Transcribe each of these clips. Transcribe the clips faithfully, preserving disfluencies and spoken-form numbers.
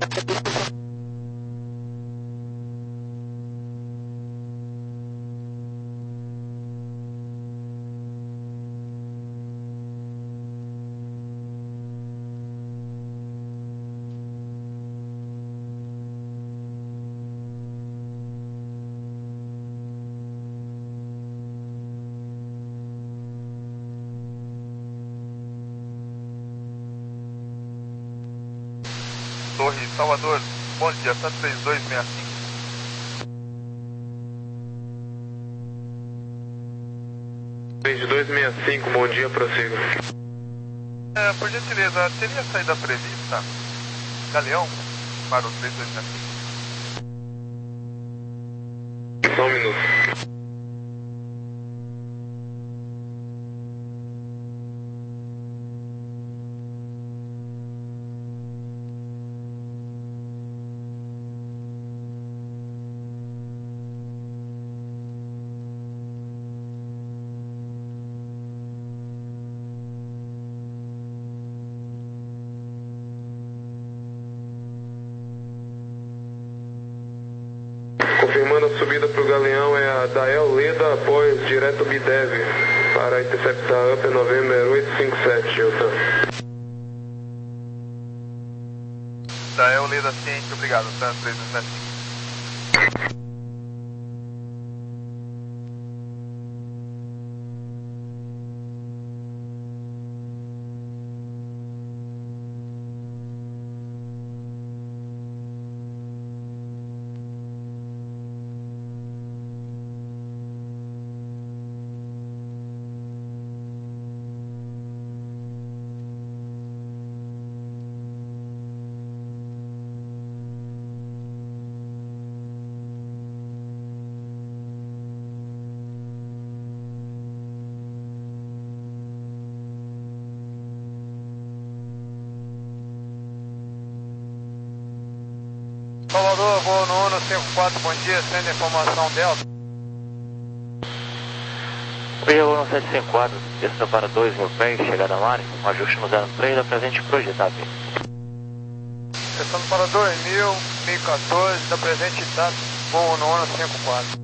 Torre Salvador, bom dia, tá três dois seis cinco. três dois seis cinco, bom dia, prossiga. É, por gentileza, teria saída prevista, Galeão, para o três dois seis cinco? Só um minuto. Confirmando a subida para o Galeão é a Dael Leda após direto Bidev para interceptar Upper November oito cinco sete, Hilton. Dael Leda ciente, obrigado, tá três dois sete cinco. Salvador, voo no Uno cinco quatro, bom dia, sendo informação Delta. Oi, Uno sete cinco quatro, descida para dois mil pés, chegada a Mare, um ajuste no zero três da presente projetado. Descendo para dois mil, mil e quatorze, da presente data, voo no Uno cinco quatro.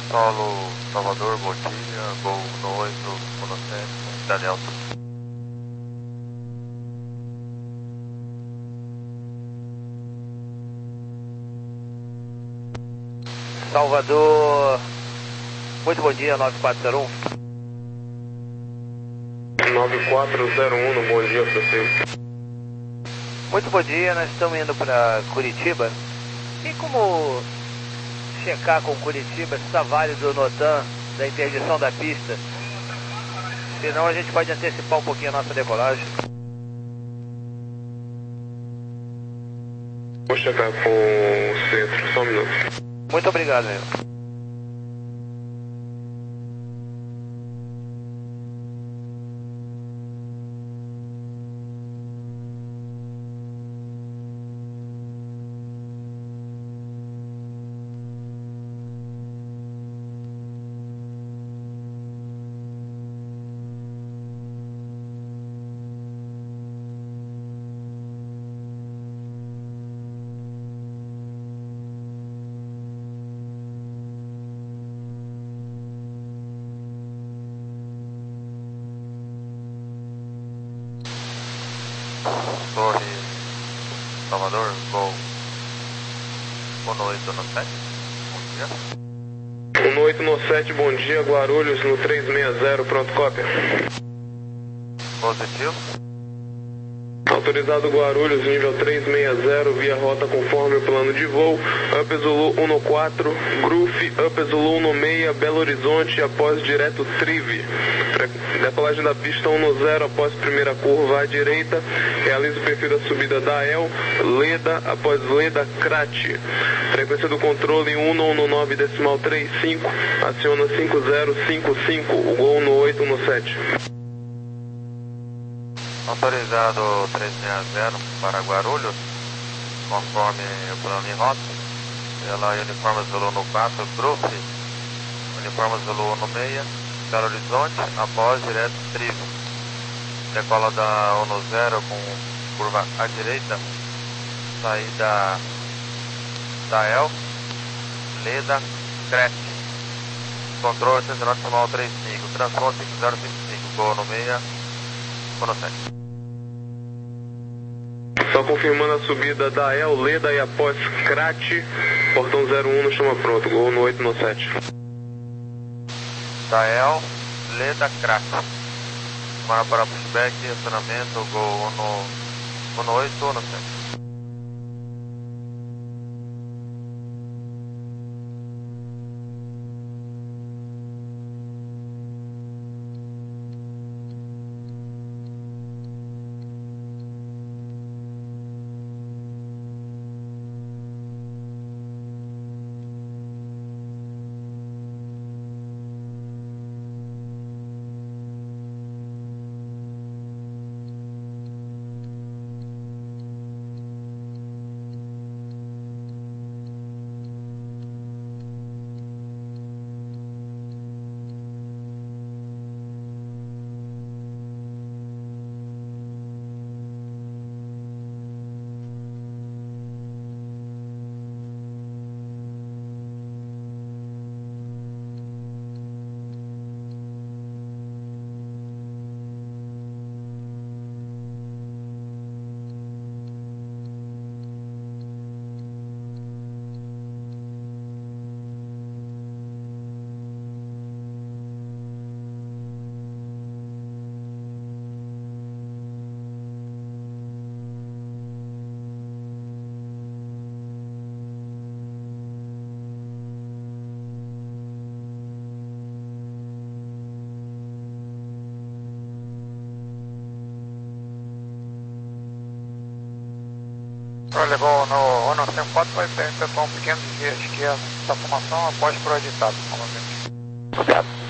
Solo Salvador, bom dia, Gol no oito, no sete, da Delta. Salvador, muito bom dia, nove quatro zero um. nove quatro zero um, bom dia, Francisco. Muito bom dia, nós estamos indo para Curitiba. Tem como checar com Curitiba se está válido o NOTAM da interdição da pista? Senão a gente pode antecipar um pouquinho a nossa decolagem. Vou checar com o centro, só um minuto. Muito obrigado, meu. Torre Salvador, Gol um oito no sete, bom dia. um oito no sete, bom dia, Guarulhos no três seis zero, pronto, cópia. Positivo. Autorizado Guarulhos, nível três seis zero, via rota conforme o plano de voo, Up Zulu um no quatro, Groove, Up Zulu um no seis, Belo Horizonte, após direto Trive. Decolagem da pista um no zero, após primeira curva à direita, realiza o perfil da subida da El, Leda, após Leda, Crate. Frequência do controle um no um no nove, decimal trinta e cinco, aciona cinco zero cinco cinco, o Gol no oito no sete. Autorizado três seis zero para Guarulhos, conforme o plano de rota, pela Uniforme Zulu no quatro, Groove, Uniforme Zulu no seis, Belo Horizonte, após direto Trivo. Decola da um no zero com curva à direita, saída da El, Leda, Crete. Controle oitocentos e nove, decimal trinta e cinco, transport cinco zero cinco cinco, Gol no seis, Gol no sete. Só confirmando a subida da El, Leda e após Crate, portão zero um no chama pronto, Gol no oito no sete. Da El, Leda, Crate. Para para pushback, acionamento, Gol no, no oito ou no sete. Levou no um cinco quatro, vai efetuar um pequeno desvio à esquerda da formação após projetado, novamente. Certo.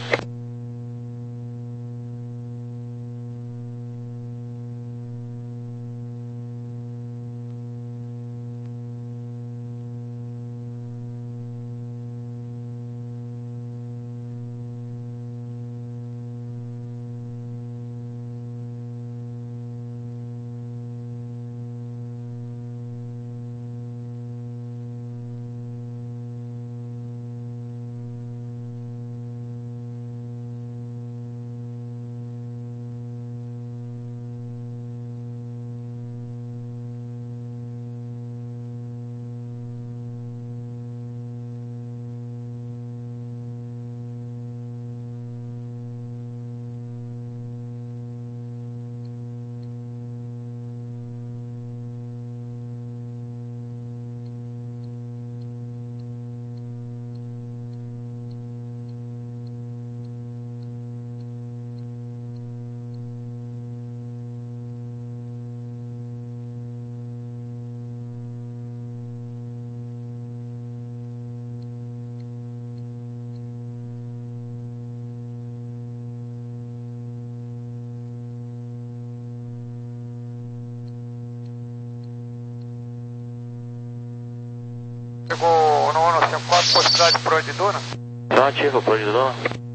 Pegou no um cinco quatro, possibilidade pro de Duna? Só ativo pro de Duna.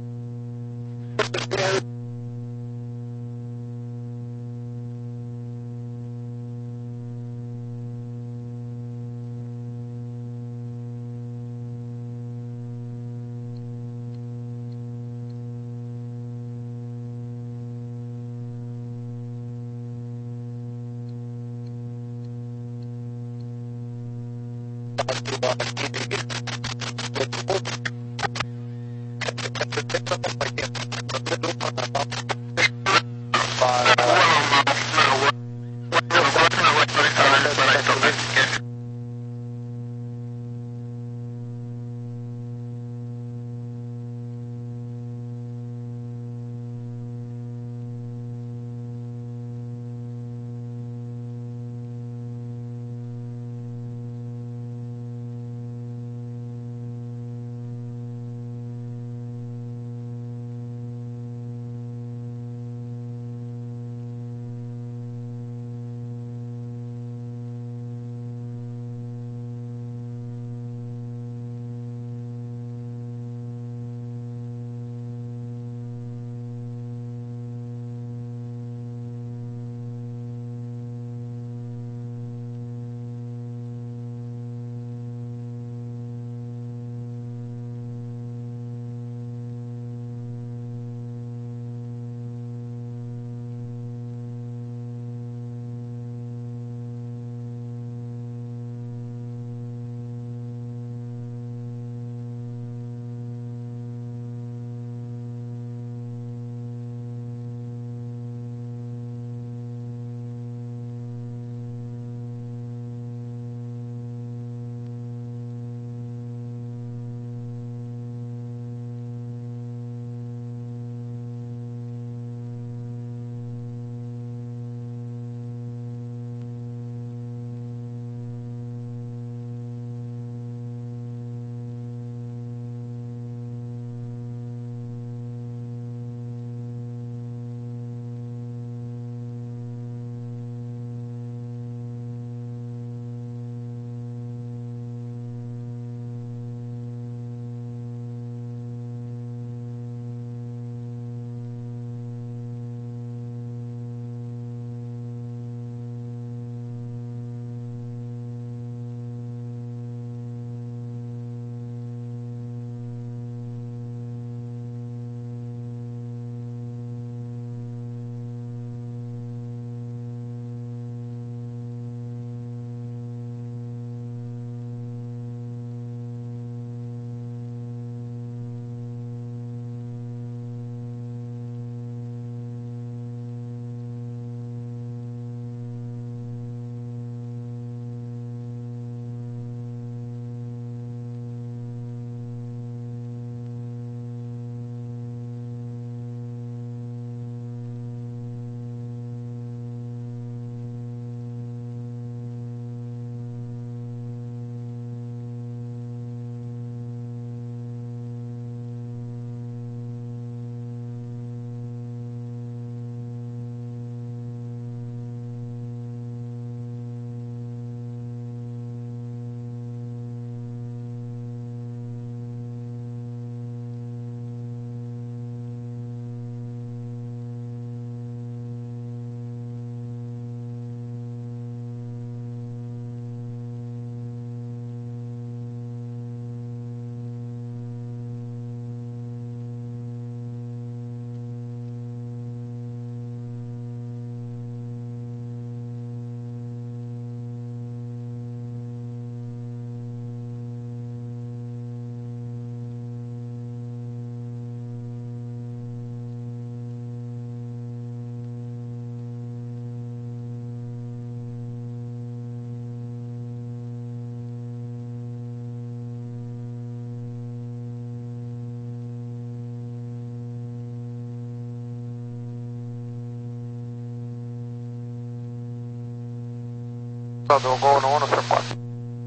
Do Gol no um cinco quatro.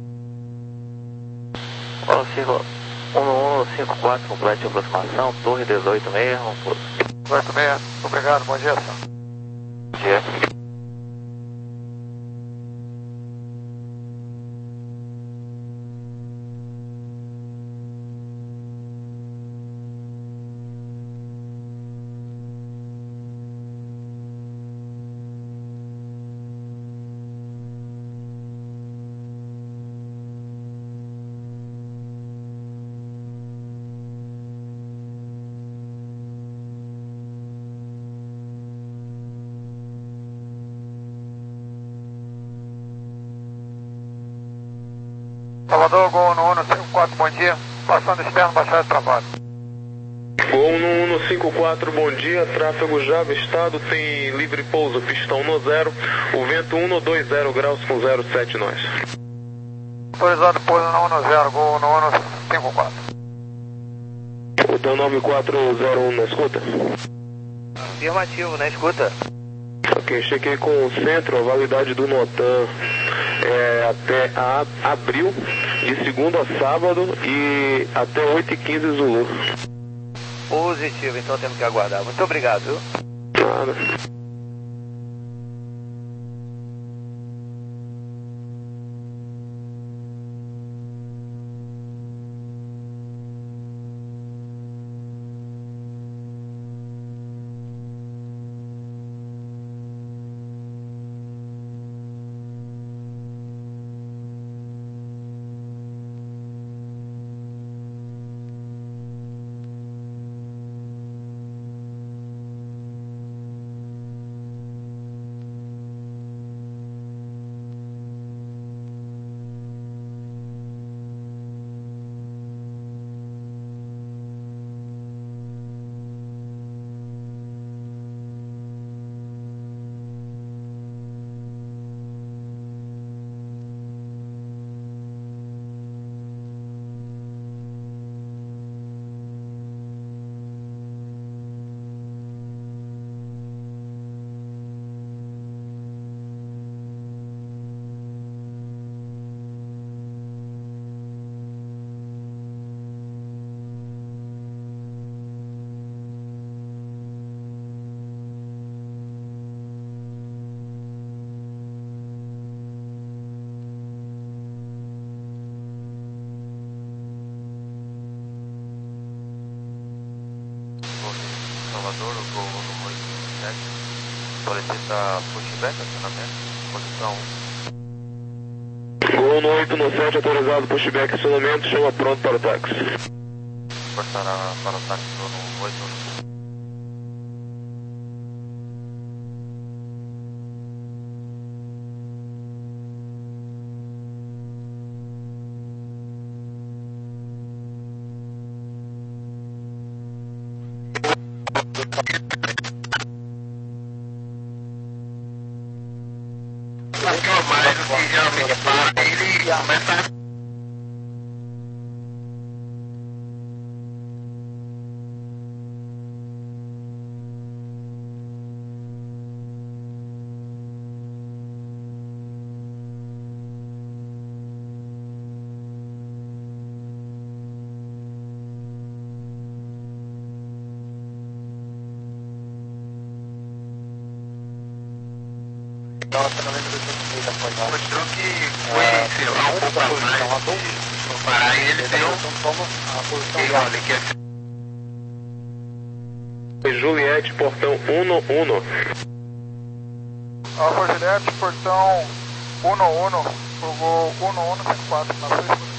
Gol um um cinco quatro, complete de aproximação, torre dezoito mesmo. dezoito seis, obrigado, bom dia, senhor. Bom dia. Salvador, Gol um um cinco quatro, bom dia. Passando externo, baixada de trabalho. Gol um um cinco quatro, bom dia. Tráfego já avistado, tem livre pouso, pistão no zero. O vento um dois zero graus com zero sete nós. Autorizado pouso no um zero, Gol um um cinco quatro. O nove quatro zero um na escuta? Afirmativo, na escuta. Ok, chequei com o centro, a validade do NOTAM é até a, abril, de segunda a sábado e até oito e quinze Zulu. Positivo, então temos que aguardar. Muito obrigado, viu? Nada. Salvador, o Gol um oito sete, solicita pushback, acionamento, posição um. Gol no oito no sete, autorizado pushback, acionamento, chama pronto para o táxi. Forçará para o táxi no oito no mostrou que foi, sei lá, um pouco a mais de parar e ele deu e olha que é Juliette, portão um um. Alfa Juliette, portão um um, o Gol um um cinco quatro, na sua escuta.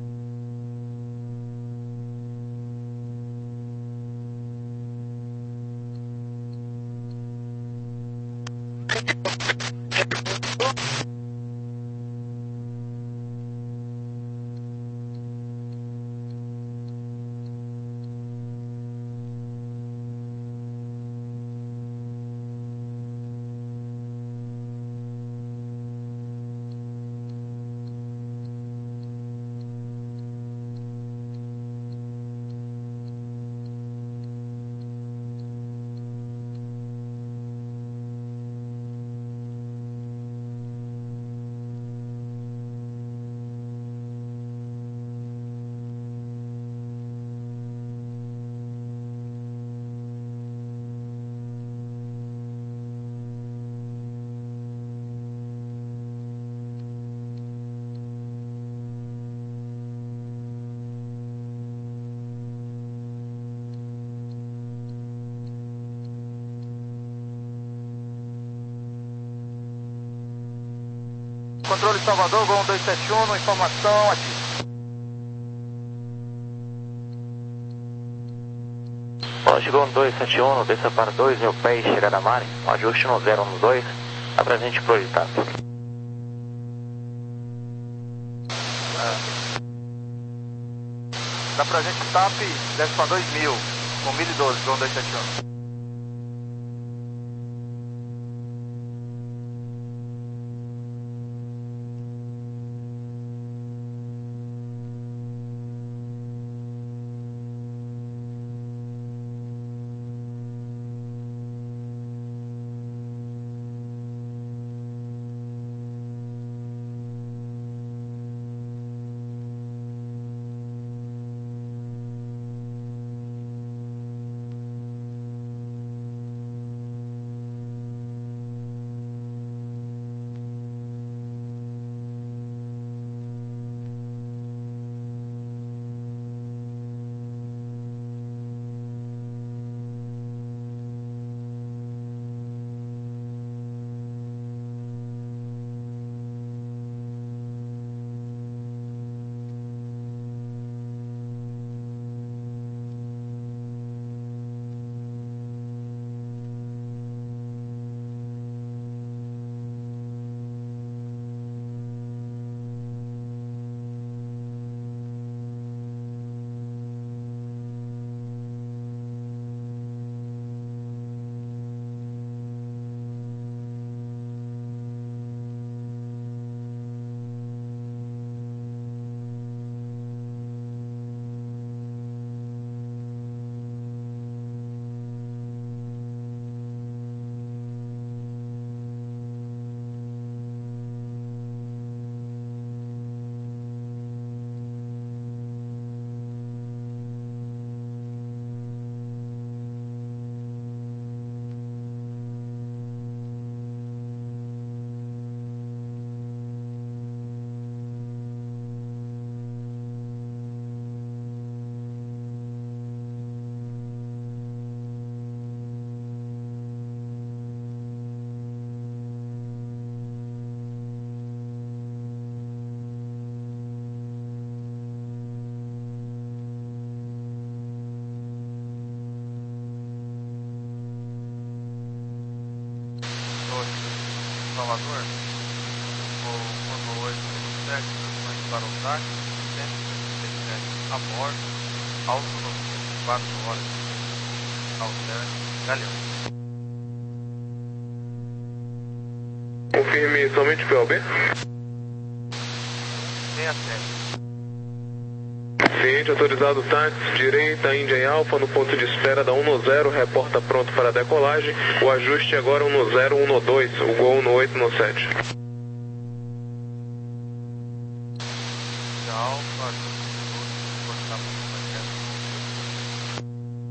Controle Salvador, Gol um dois sete um, informação ativa. Lógico, Gol um dois sete um, desça para dois mil pés, chegada a Mare, ajuste no zero um dois, apresente projetado. É. Dá pra gente T A P, desce pra dois mil, com mil e doze, Gol dois sete um. Salvador, o Mono oito sete, para o táxi, cento e sessenta e sete a bordo, autonomia de quatro horas, alterne, Galeão. Confirme somente P O B. sessenta e sete. Ciente, autorizado táxi, direita, Índia e Alfa, no ponto de espera da um no zero, reporta pronto para decolagem. O ajuste agora um no zero, um no dois, o Gol no oito no sete.